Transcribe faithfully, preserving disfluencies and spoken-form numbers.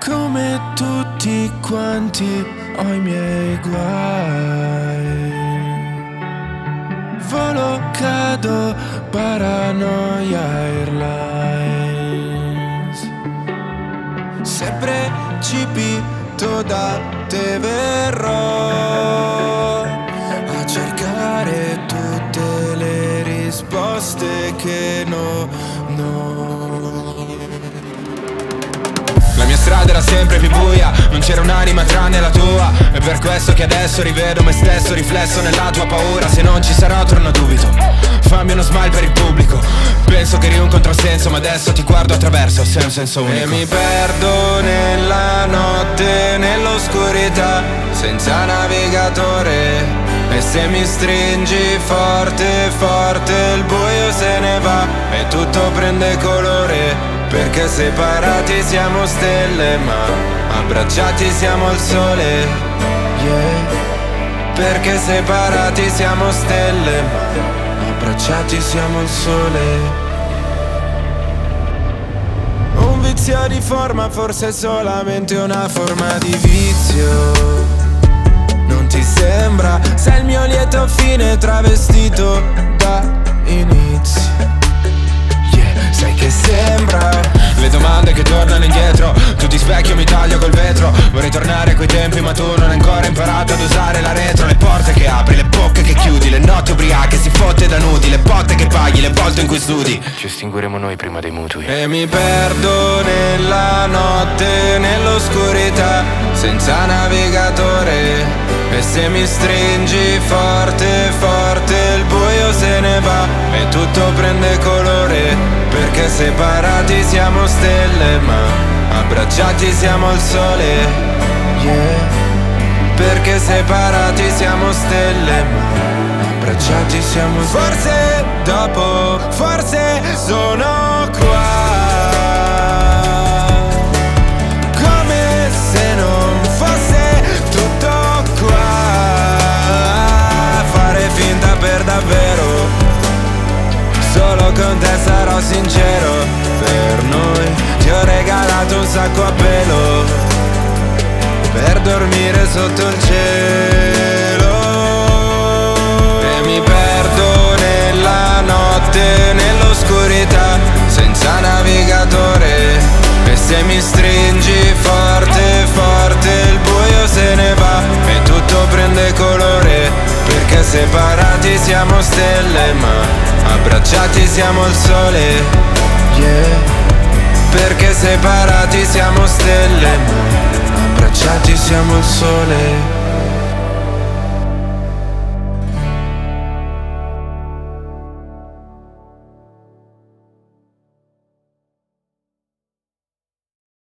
Come tutti quanti ho i miei guai. Volo, cado, Paranoia Airlines. Se precipito da te verrò a cercare tutte le risposte che no, no. La mia strada era sempre più buia, non c'era un'anima tranne la tua. È per questo che adesso rivedo me stesso riflesso nella tua paura. Se non ci sarò torno dubito, fammi uno smile per il pubblico. Penso che eri un controsenso ma adesso ti guardo attraverso, sei un senso unico. E mi perdo nella notte, nell'oscurità, senza navigatore. E se mi stringi forte, forte, il buio se ne va e tutto prende colore. Perché separati siamo stelle ma abbracciati siamo al sole, yeah. Perché separati siamo stelle ma abbracciati siamo al sole. Un vizio di forma forse è solamente una forma di vizio. Non ti sembra? Sei il mio lieto fine travestito da inizio. Sai che sembra. Le domande che tornano indietro, tu ti specchio mi taglio col vetro. Vorrei tornare a quei tempi ma tu non hai ancora imparato ad usare la retro. Le porte che apri, le bocche che chiudi, le notti ubriache, si fotte da nudi, le botte che paghi, le volte in cui studi. Ci estingueremo noi prima dei mutui. E mi perdo nella notte, nell'oscurità, senza navigatore. E se mi stringi forte, forte, il buio se ne va e tutto prende colore. Perché separati siamo stelle ma abbracciati siamo al sole, yeah. Perché separati siamo stelle ma abbracciati siamo al sole. Forse dopo, forse sono qua, come se non fosse tutto qua. Fare finta per davvero, solo con te sarò sincero. Per noi ti ho regalato un sacco a pelo per dormire sotto il cielo. E mi perdo nella notte, nell'oscurità, senza navigatore. E se mi stringi forte, forte, il buio se ne va e tutto prende colore. Perché separati siamo stelle ma abbracciati siamo al sole, yeah. Perché separati siamo stelle ma abbracciati siamo al sole.